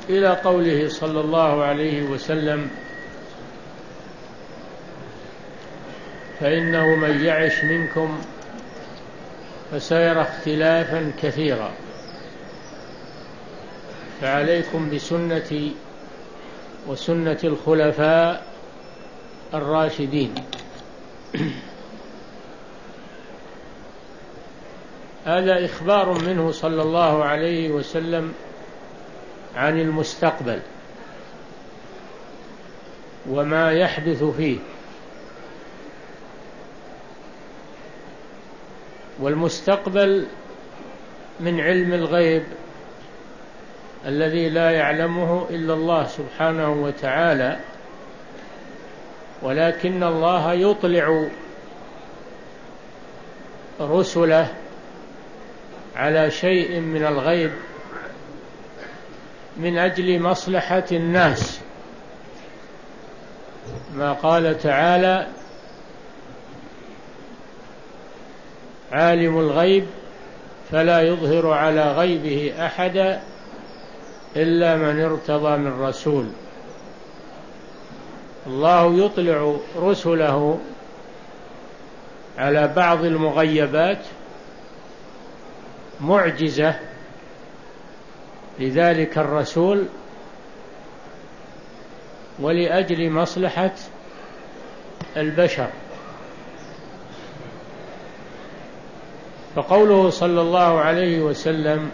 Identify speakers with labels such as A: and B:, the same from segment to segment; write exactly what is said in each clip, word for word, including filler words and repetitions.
A: إلى قوله صلى الله عليه وسلم: فإنه من يعش منكم فسيرى اختلافا كثيرا، فعليكم بسنتي وسنة الخلفاء الراشدين. هذا إخبار منه صلى الله عليه وسلم عن المستقبل وما يحدث فيه. والمستقبل من علم الغيب الذي لا يعلمه إلا الله سبحانه وتعالى، ولكن الله يطلع رسله على شيء من الغيب من أجل مصلحة الناس، ما قال تعالى: عالم الغيب فلا يظهر على غيبه أحدا إلا من ارتضى من رسول. الله يطلع رسله على بعض المغيبات معجزة لذلك الرسول ولأجل مصلحة البشر. فقوله صلى الله عليه وسلم: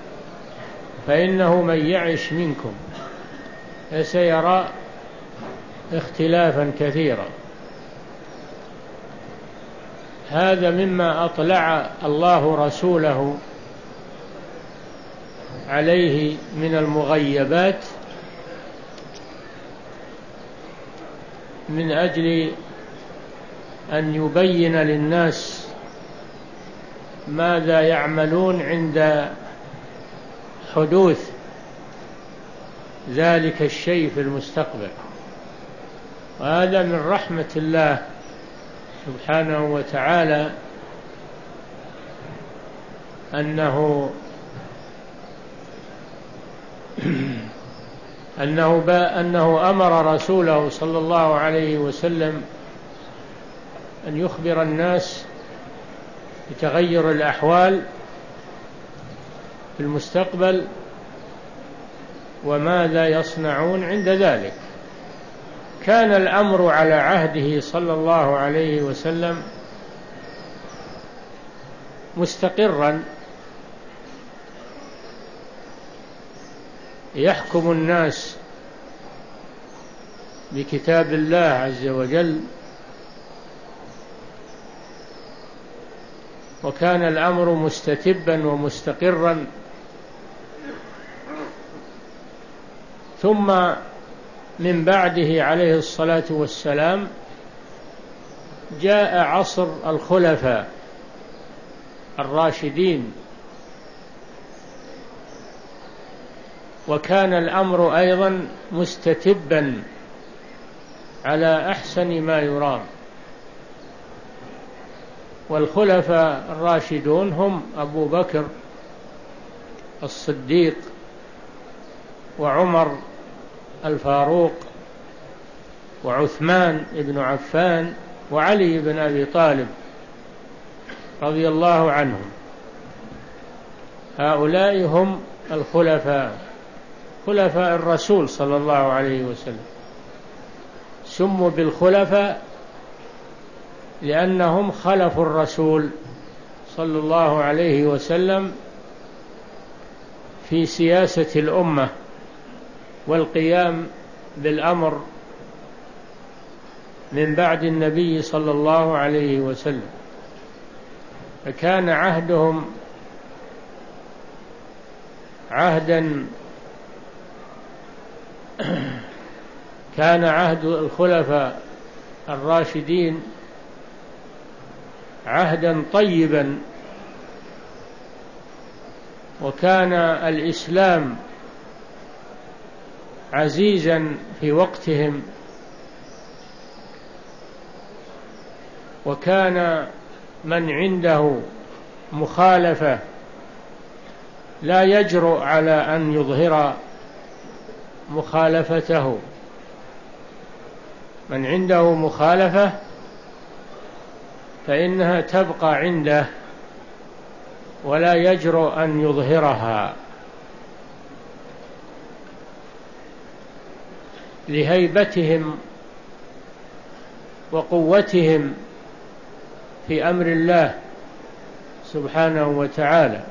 A: فإنه من يعش منكم فسيرى اختلافا كثيرا، هذا مما أطلع الله رسوله عليه من المغيبات من أجل أن يبين للناس ماذا يعملون عند حدوث ذلك الشيء في المستقبل. وهذا من رحمة الله سبحانه وتعالى أنه أنه, أنه أمر رسوله صلى الله عليه وسلم أن يخبر الناس بتغير الأحوال في المستقبل وماذا يصنعون عند ذلك. كان الأمر على عهده صلى الله عليه وسلم مستقرا، يحكم الناس بكتاب الله عز وجل، وكان الأمر مستتبا ومستقرا. ثم من بعده عليه الصلاة والسلام جاء عصر الخلفاء الراشدين، وكان الأمر أيضا مستتبا على أحسن ما يرام. والخلفاء الراشدون هم أبو بكر الصديق، وعمر الفاروق، وعثمان بن عفان، وعلي بن أبي طالب رضي الله عنهم. هؤلاء هم الخلفاء، خلفاء الرسول صلى الله عليه وسلم. سموا بالخلفاء لأنهم خلفوا الرسول صلى الله عليه وسلم في سياسة الأمة والقيام بالأمر من بعد النبي صلى الله عليه وسلم. فكان عهدهم عهدا كان عهد الخلفاء الراشدين عهدا طيبا، وكان الإسلام عزيزا في وقتهم، وكان من عنده مخالفة لا يجرؤ على أن يظهر مخالفته. من عنده مخالفة فإنها تبقى عنده ولا يجرؤ أن يظهرها لهيبتهم وقوتهم في أمر الله سبحانه وتعالى.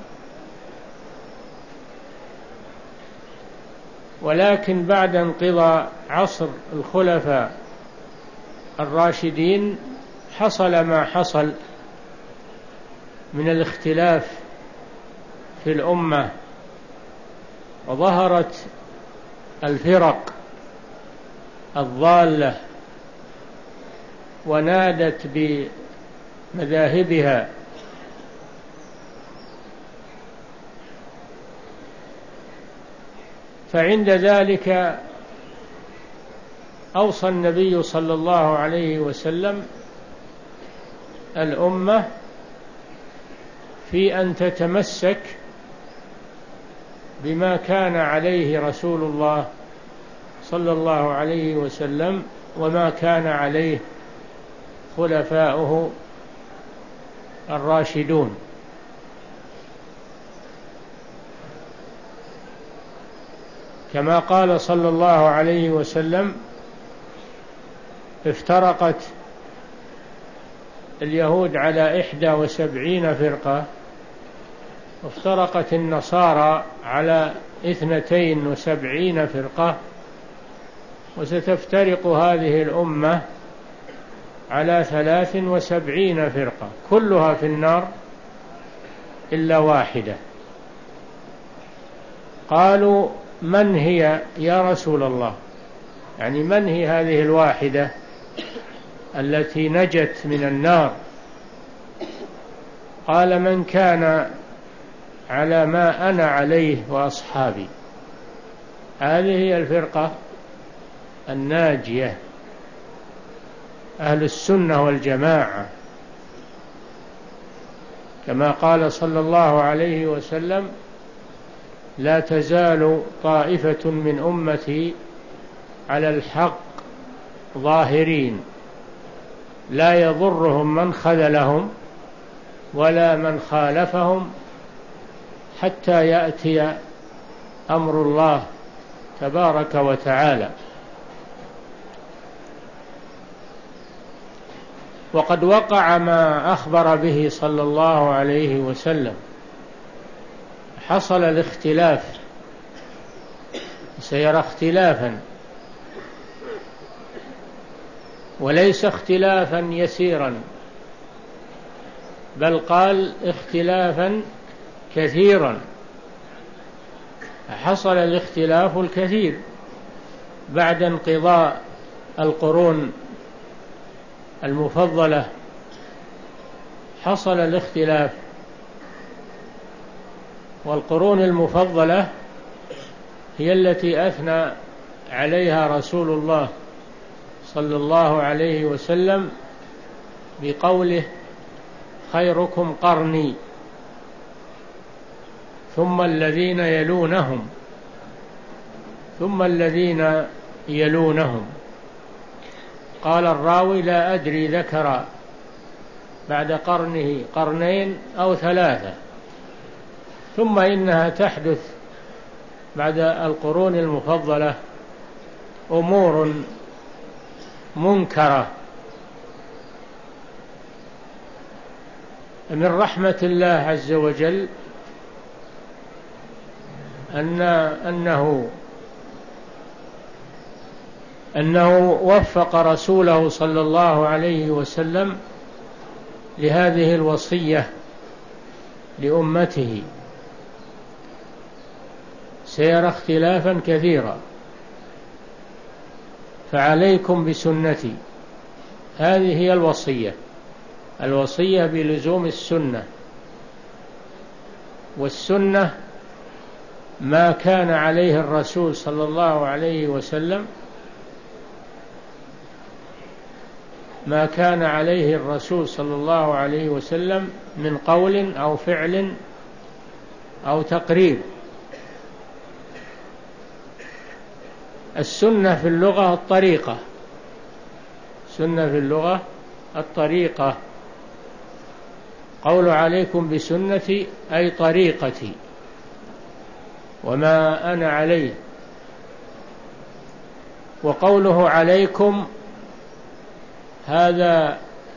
A: ولكن بعد انقضاء عصر الخلفاء الراشدين حصل ما حصل من الاختلاف في الأمة، وظهرت الفرق الضالة ونادت بمذاهبها. فعند ذلك أوصى النبي صلى الله عليه وسلم الأمة في أن تتمسك بما كان عليه رسول الله صلى الله عليه وسلم وما كان عليه خلفاؤه الراشدون. كما قال صلى الله عليه وسلم: افترقت اليهود على إحدى وسبعين فرقة، وافترقت النصارى على اثنتين وسبعين فرقة، وستفترق هذه الأمة على ثلاث وسبعين فرقة كلها في النار إلا واحدة. قالوا: من هي يا رسول الله؟ يعني من هي هذه الواحدة التي نجت من النار؟ قال: من كان على ما أنا عليه وأصحابي. هذه هي الفرقة الناجية، أهل السنة والجماعة، كما قال صلى الله عليه وسلم: لا تزال طائفة من أمتي على الحق ظاهرين لا يضرهم من خذلهم ولا من خالفهم حتى يأتي أمر الله تبارك وتعالى. وقد وقع ما أخبر به صلى الله عليه وسلم، حصل الاختلاف، سيرى اختلافا، وليس اختلافا يسيرا، بل قال اختلافا كثيرا. حصل الاختلاف الكثير بعد انقضاء القرون المفضلة، حصل الاختلاف. والقرون المفضلة هي التي أثنى عليها رسول الله صلى الله عليه وسلم بقوله: خيركم قرني ثم الذين يلونهم ثم الذين يلونهم. قال الراوي: لا أدري ذكر بعد قرنه قرنين أو ثلاثة. ثم إنها تحدث بعد القرون المفضلة أمور منكرة. من رحمة الله عز وجل أن أنه أنه وفق رسوله صلى الله عليه وسلم لهذه الوصية لأمته. سيرى اختلافا كثيرا، فعليكم بسنتي. هذه هي الوصية، الوصية بلزوم السنة. والسنة ما كان عليه الرسول صلى الله عليه وسلم ما كان عليه الرسول صلى الله عليه وسلم من قول أو فعل أو تقرير. السنة في اللغة الطريقة، سنة في اللغة الطريقة. قول عليكم بسنتي أي طريقتي وما أنا عليه. وقوله عليكم هذا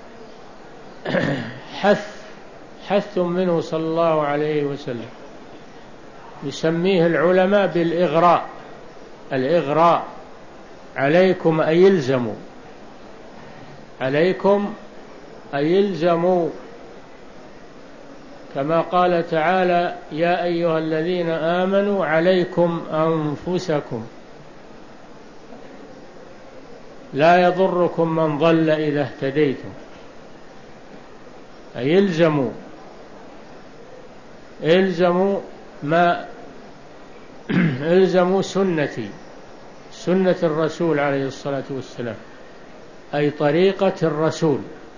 A: حث حث منه صلى الله عليه وسلم، يسميه العلماء بالإغراء. الإغراء عليكم أي يلزموا، عليكم أي يلزموا، كما قال تعالى يا أيها الذين آمنوا عليكم أنفسكم لا يضركم من ضل إذا اهتديتم. أي يلزموا، إلزموا ما إلزموا سنتي، سنة الرسول عليه الصلاة والسلام، أي طريقة الرسول،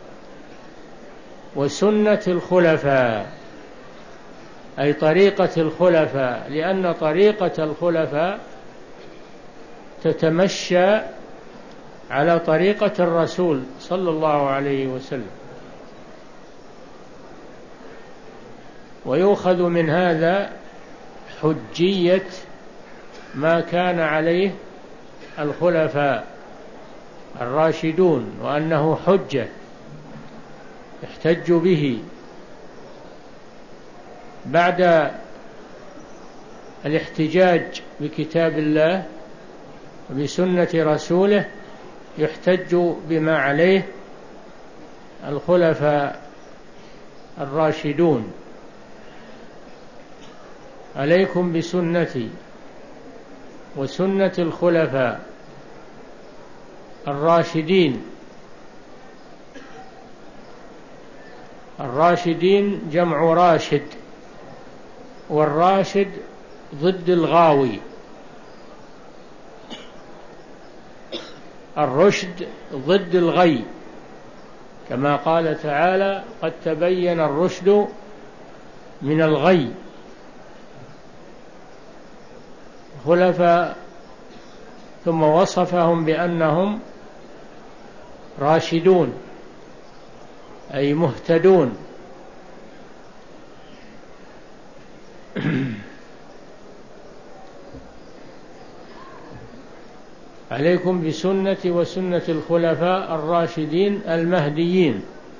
A: وسنة الخلفاء أي طريقة الخلفاء، لأن طريقة الخلفاء تتمشى على طريقة الرسول صلى الله عليه وسلم. ويؤخذ من هذا حجية ما كان عليه الخلفاء الراشدون، وأنه حجة يحتج به بعد الاحتجاج بكتاب الله وبسنة رسوله، يحتج بما عليه الخلفاء الراشدون. عليكم بسنتي وسنة الخلفاء الراشدين. الراشدين جمع راشد، والراشد ضد الغاوي. الرشد ضد الغي، كما قال تعالى قد تبين الرشد من الغي. خلفاء ثم وصفهم بأنهم راشدون أي مهتدون. عليكم بسنتي وسنة الخلفاء الراشدين المهديين،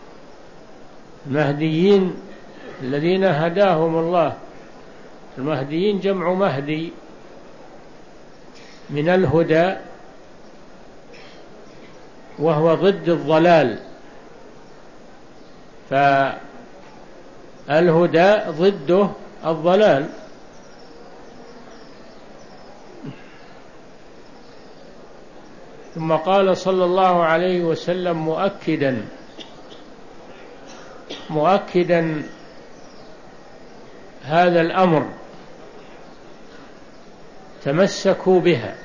A: المهديين الذين هداهم الله. المهديين جمع مهدي من الهدى، وهو ضد الضلال، فالهدى ضده الضلال. ثم قال صلى الله عليه وسلم مؤكدا مؤكدا هذا الأمر: تمسكوا بها،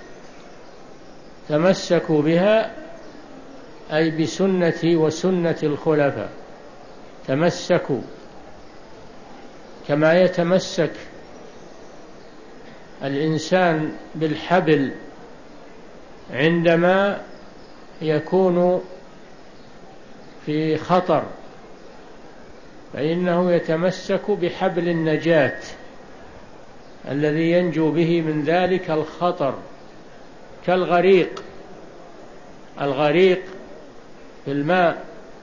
A: تمسكوا بها أي بسنتي وسنة الخلفاء. تمسكوا كما يتمسك الإنسان بالحبل عندما يكون في خطر، فإنه يتمسك بحبل النجاة الذي ينجو به من ذلك الخطر، كالغريق. الغريق في الماء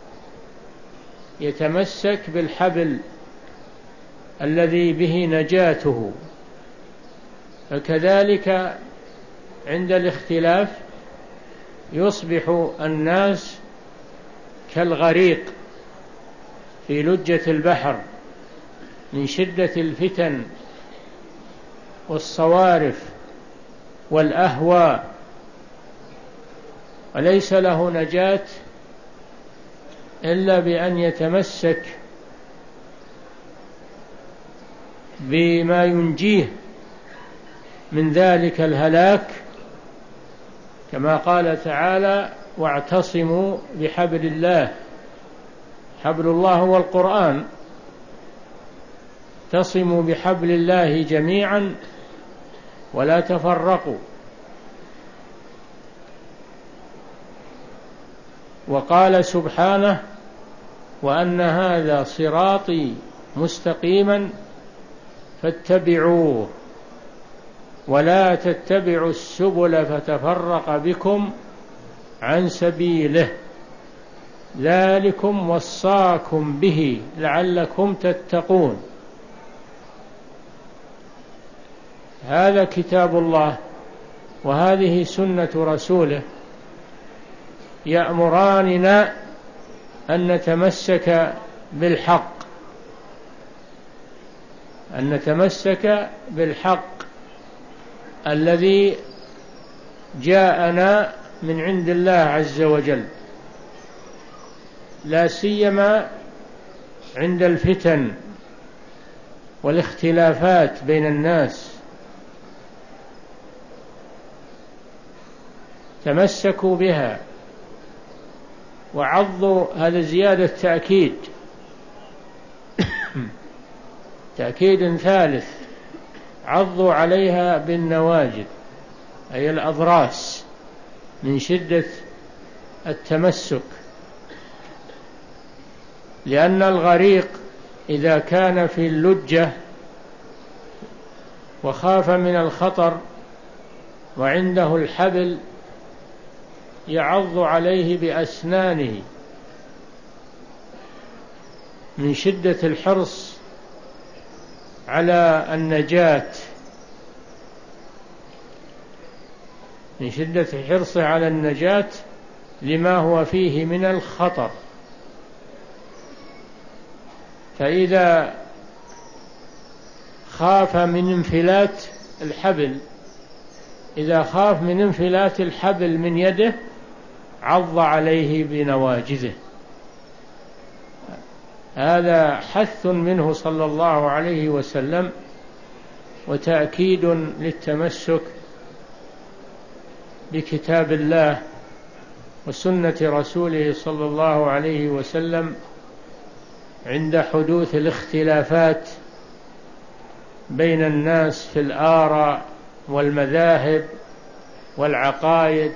A: يتمسك بالحبل الذي به نجاته. فكذلك عند الاختلاف يصبح الناس كالغريق في لجة البحر من شدة الفتن والصوارف والأهواء، وليس له نجاة إلا بأن يتمسك بما ينجيه من ذلك الهلاك، كما قال تعالى واعتصموا بحبل الله. حبل الله هو القرآن. اعتصموا بحبل الله جميعا ولا تفرقوا. وقال سبحانه: وأن هذا صراطي مستقيما فاتبعوه ولا تتبعوا السبل فتفرق بكم عن سبيله ذلكم وصاكم به لعلكم تتقون. هذا كتاب الله وهذه سنة رسوله يأمراننا أن نتمسك بالحق، أن نتمسك بالحق الذي جاءنا من عند الله عز وجل، لا سيما عند الفتن والاختلافات بين الناس. تمسكوا بها وعضوا، هذا زيادة تأكيد تأكيد ثالث، عضوا عليها بالنواجذ أي الأضراس من شدة التمسك، لأن الغريق إذا كان في اللجة وخاف من الخطر وعنده الحبل يعض عليه بأسنانه من شدة الحرص على النجاة، من شدة حرصه على النجاة لما هو فيه من الخطر. فإذا خاف من انفلات الحبل إذا خاف من انفلات الحبل من يده عض عليه بنواجذه. هذا حث منه صلى الله عليه وسلم وتأكيد للتمسك بكتاب الله وسنة رسوله صلى الله عليه وسلم عند حدوث الاختلافات بين الناس في الآراء والمذاهب والعقائد.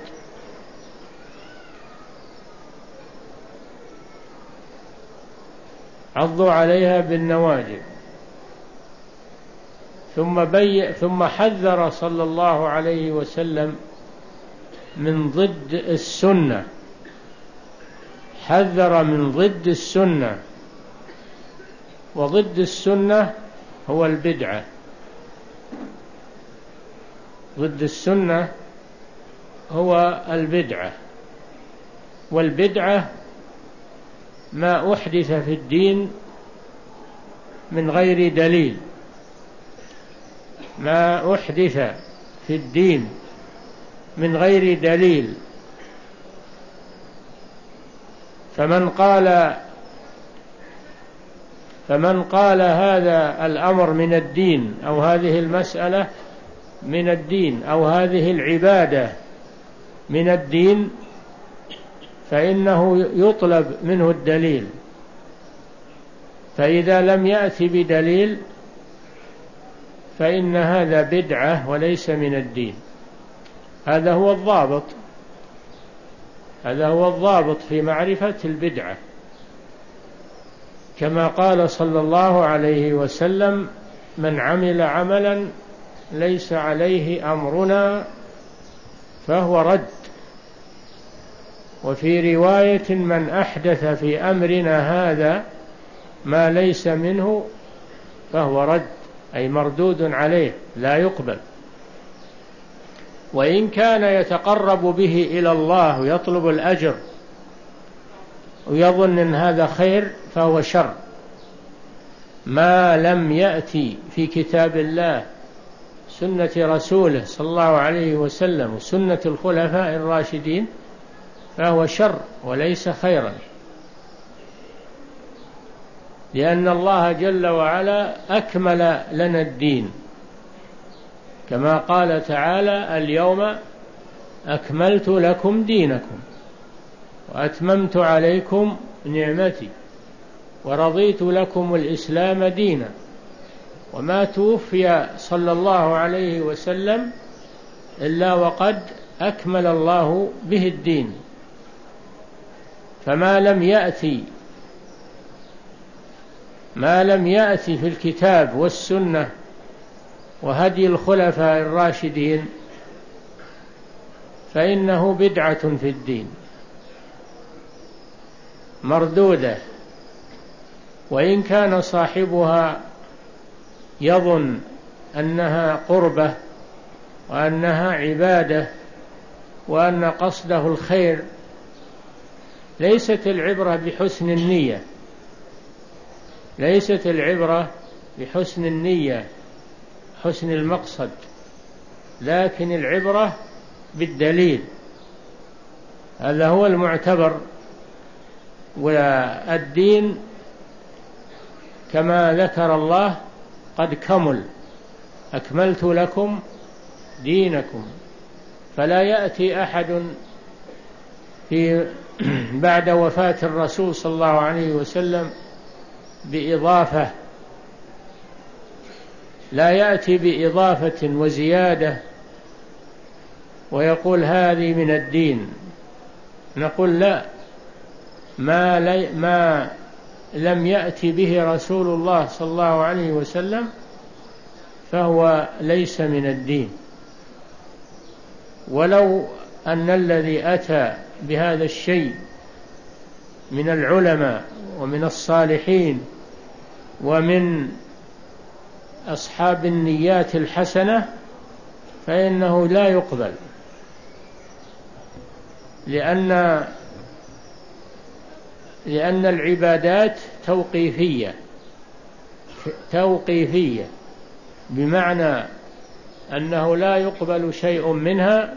A: عضوا عليها بالنواجذ. ثم بي ثم حذر صلى الله عليه وسلم من ضد السنة، حذر من ضد السنة، وضد السنة هو البدعة. ضد السنة هو البدعة، والبدعة ما أحدث في الدين من غير دليل، ما أحدث في الدين من غير دليل. فمن قال فمن قال هذا الأمر من الدين أو هذه المسألة من الدين أو هذه العبادة من الدين فإنه يطلب منه الدليل، فإذا لم يأتي بدليل فإن هذا بدعة وليس من الدين. هذا هو الضابط، هذا هو الضابط في معرفة البدعة. كما قال صلى الله عليه وسلم: من عمل عملا ليس عليه أمرنا فهو رد. وفي رواية: من أحدث في أمرنا هذا ما ليس منه فهو رد، أي مردود عليه لا يقبل. وإن كان يتقرب به إلى الله ويطلب الأجر ويظن أن هذا خير فهو شر، ما لم يأتي في كتاب الله سنة رسوله صلى الله عليه وسلم وسنة الخلفاء الراشدين فهو شر وليس خيرا، لأن الله جل وعلا أكمل لنا الدين، كما قال تعالى: اليوم أكملت لكم دينكم وأتممت عليكم نعمتي ورضيت لكم الإسلام دينا. وما توفي صلى الله عليه وسلم إلا وقد أكمل الله به الدين. فما لم يأتي ما لم يأتي في الكتاب والسنة وهدي الخلفاء الراشدين فإنه بدعة في الدين مردودة، وإن كان صاحبها يظن أنها قربة وأنها عبادة وأن قصده الخير. ليست العبرة بحسن النية ليست العبرة بحسن النية حسن المقصد، لكن العبرة بالدليل، هذا هو المعتبر. والدين كما ذكر الله قد كمل، أكملت لكم دينكم. فلا يأتي أحد في بعد وفاة الرسول صلى الله عليه وسلم بإضافة، لا يأتي بإضافة وزيادة ويقول هذه من الدين. نقول لا، ما, لي ما لم يأتي به رسول الله صلى الله عليه وسلم فهو ليس من الدين. ولو أن الذي أتى بهذا الشيء من العلماء ومن الصالحين ومن أصحاب النيات الحسنة فإنه لا يقبل، لأن لأن العبادات توقيفية توقيفية بمعنى أنه لا يقبل شيء منها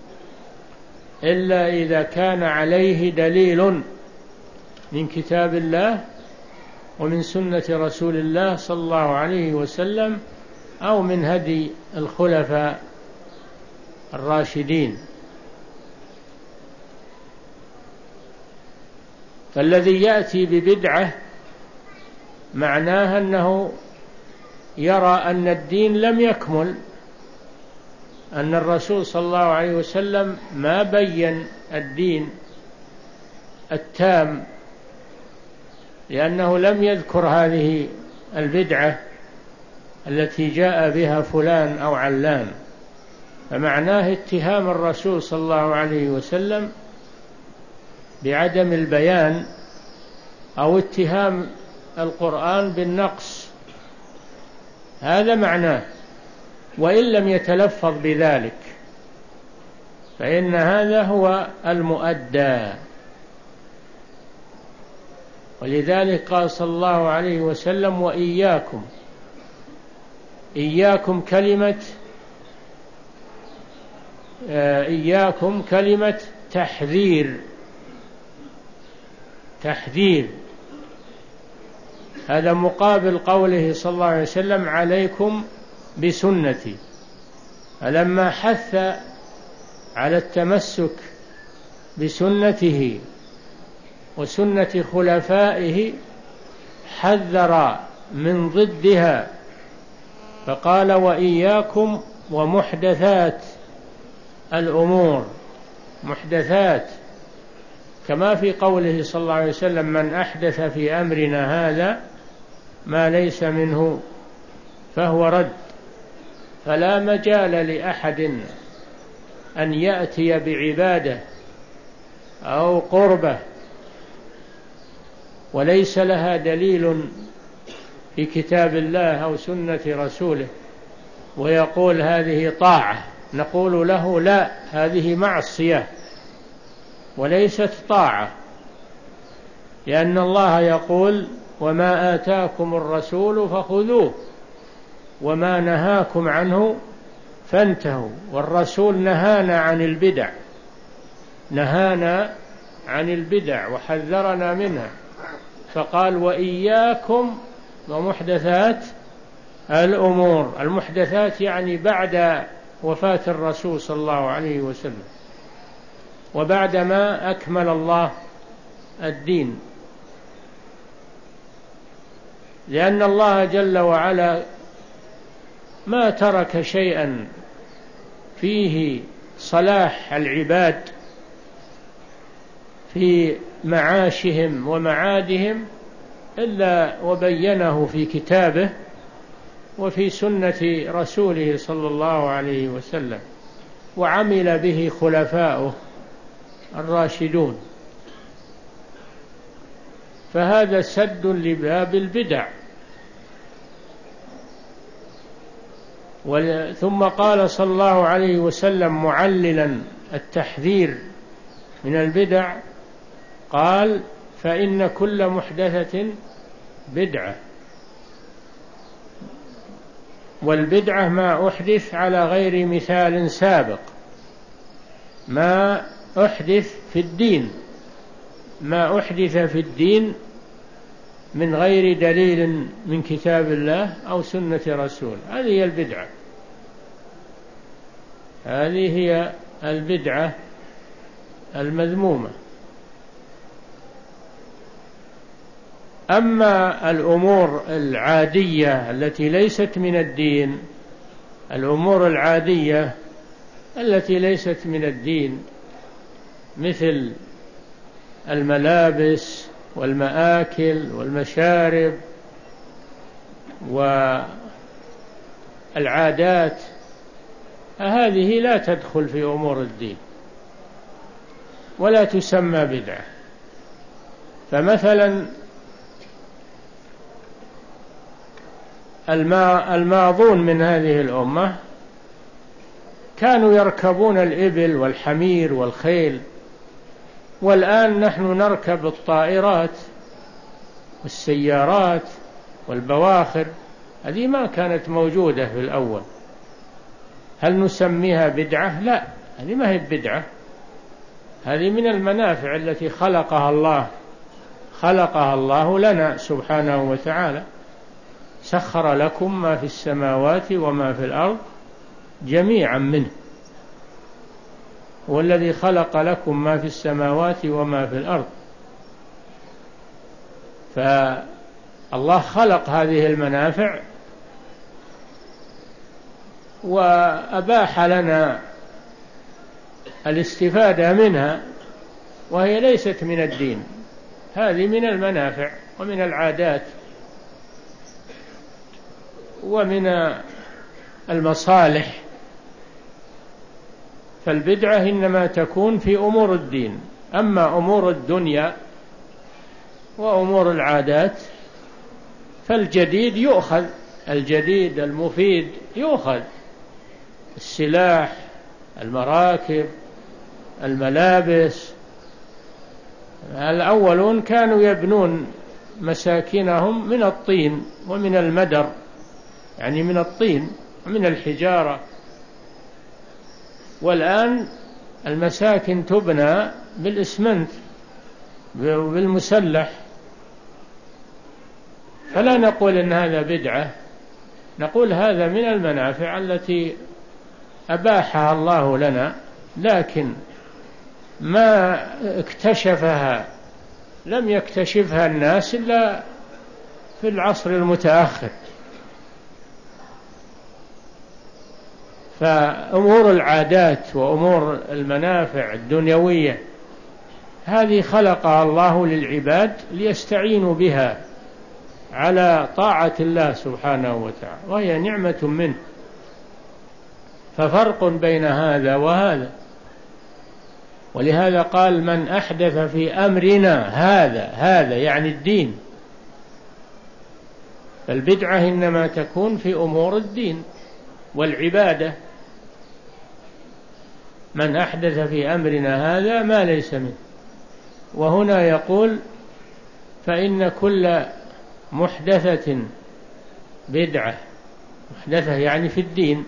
A: إلا إذا كان عليه دليل من كتاب الله ومن سنة رسول الله صلى الله عليه وسلم أو من هدي الخلفاء الراشدين. فالذي يأتي ببدعة معناه أنه يرى أن الدين لم يكمل، أن الرسول صلى الله عليه وسلم ما بين الدين التام، لأنه لم يذكر هذه البدعة التي جاء بها فلان أو علان. فمعناه اتهام الرسول صلى الله عليه وسلم بعدم البيان أو اتهام القرآن بالنقص، هذا معناه. وإن لم يتلفظ بذلك فإن هذا هو المؤدى. ولذلك قال صلى الله عليه وسلم وإياكم إياكم كلمة إياكم كلمة تحذير تحذير هذا مقابل قوله صلى الله عليه وسلم عليكم بسنتي. فلما حث على التمسك بسنته وسنة خلفائه حذر من ضدها، فقال وإياكم ومحدثات الأمور، محدثات كما في قوله صلى الله عليه وسلم من أحدث في أمرنا هذا ما ليس منه فهو رد. فلا مجال لأحد أن يأتي بعبادة أو قربة وليس لها دليل في كتاب الله أو سنة رسوله ويقول هذه طاعة، نقول له لا، هذه معصية وليست طاعة، لأن الله يقول وما آتاكم الرسول فخذوه وما نهاكم عنه فانتهوا. والرسول نهانا عن البدع نهانا عن البدع وحذرنا منها، فقال وإياكم ومحدثات الأمور. المحدثات يعني بعد وفاة الرسول صلى الله عليه وسلم وبعدما أكمل الله الدين، لأن الله جل وعلا ما ترك شيئا فيه صلاح العباد في معاشهم ومعادهم إلا وبينه في كتابه وفي سنة رسوله صلى الله عليه وسلم، وعمل به خلفاؤه الراشدون. فهذا سد لباب البدع. ثم قال صلى الله عليه وسلم معللا التحذير من البدع، قال: فإن كل محدثة بدعة، والبدعة ما أحدث على غير مثال سابق، ما أحدث في الدين، ما أحدث في الدين من غير دليل من كتاب الله أو سنة رسول، هذه هي البدعة، هذه هي البدعة المذمومة. أما الأمور العادية التي ليست من الدين، الأمور العادية التي ليست من الدين مثل الملابس والمآكل والمشارب والعادات، هذه لا تدخل في أمور الدين ولا تسمى بدعة. فمثلا الماضون من هذه الأمة كانوا يركبون الإبل والحمير والخيل، والآن نحن نركب الطائرات والسيارات والبواخر، هذه ما كانت موجودة في الأول. هل نسميها بدعة؟ لا، هذه ما هي بدعة، هذه من المنافع التي خلقها الله خلقها الله لنا سبحانه وتعالى. سخر لكم ما في السماوات وما في الأرض جميعا منه، هو الذي خلق لكم ما في السماوات وما في الأرض. فالله خلق هذه المنافع وأباح لنا الاستفادة منها، وهي ليست من الدين، هذه من المنافع ومن العادات ومن المصالح. فالبدعة إنما تكون في أمور الدين. أما أمور الدنيا وأمور العادات فالجديد يؤخذ، الجديد المفيد يؤخذ، السلاح، المراكب، الملابس. الأولون كانوا يبنون مساكنهم من الطين ومن المدر، يعني من الطين ومن الحجارة، والآن المساكن تبنى بالإسمنت وبالمسلح. فلا نقول إن هذا بدعة، نقول هذا من المنافع التي أباحها الله لنا، لكن ما اكتشفها لم يكتشفها الناس إلا في العصر المتأخر. فأمور العادات وأمور المنافع الدنيوية هذه خلقها الله للعباد ليستعينوا بها على طاعة الله سبحانه وتعالى، وهي نعمة منه. ففرق بين هذا وهذا، ولهذا قال: من أحدث في أمرنا هذا، هذا يعني الدين. فالبدعة إنما تكون في أمور الدين والعبادة. من أحدث في أمرنا هذا ما ليس منه. وهنا يقول: فإن كل محدثة بدعة، محدثة يعني في الدين،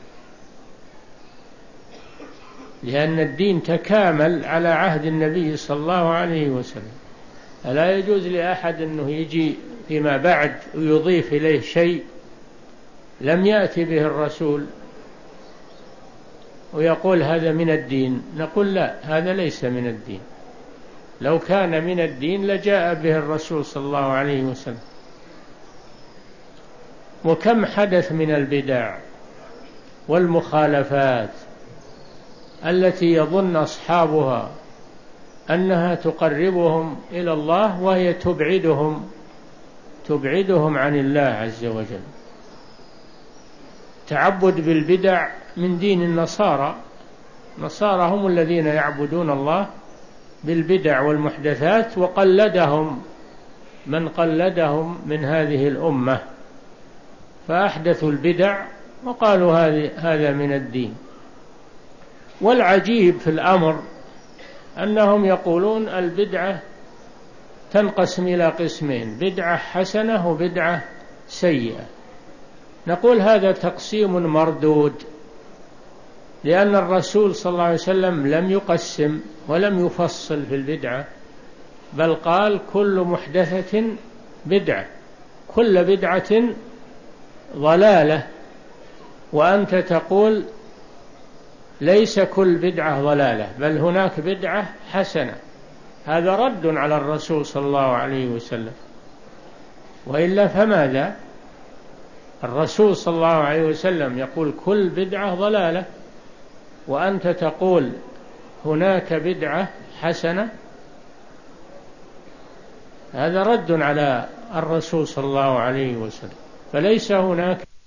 A: لأن الدين تكامل على عهد النبي صلى الله عليه وسلم. فلا يجوز لأحد أنه يجي فيما بعد ويضيف إليه شيء لم يأتي به الرسول ويقول هذا من الدين. نقول لا، هذا ليس من الدين. لو كان من الدين لجاء به الرسول صلى الله عليه وسلم. وكم حدث من البدع والمخالفات التي يظن أصحابها أنها تقربهم إلى الله وهي تبعدهم تبعدهم عن الله عز وجل. تعبد بالبدع من دين النصارى. النصارى هم الذين يعبدون الله بالبدع والمحدثات، وقلدهم من قلدهم من هذه الأمة، فأحدثوا البدع وقالوا هذا من الدين. والعجيب في الأمر أنهم يقولون البدعة تنقسم إلى قسمين: بدعة حسنة وبدعة سيئة. نقول هذا تقسيم مردود، لأن الرسول صلى الله عليه وسلم لم يقسم ولم يفصل في البدعة، بل قال كل محدثة بدعة، كل بدعة ضلالة، وأنت تقول ليس كل بدعة ضلالة بل هناك بدعة حسنة. هذا رد على الرسول صلى الله عليه وسلم، وإلا فماذا؟ الرسول صلى الله عليه وسلم يقول كل بدعة ضلالة، وأنت تقول هناك بدعة حسنة. هذا رد على الرسول صلى الله عليه وسلم. فليس هناك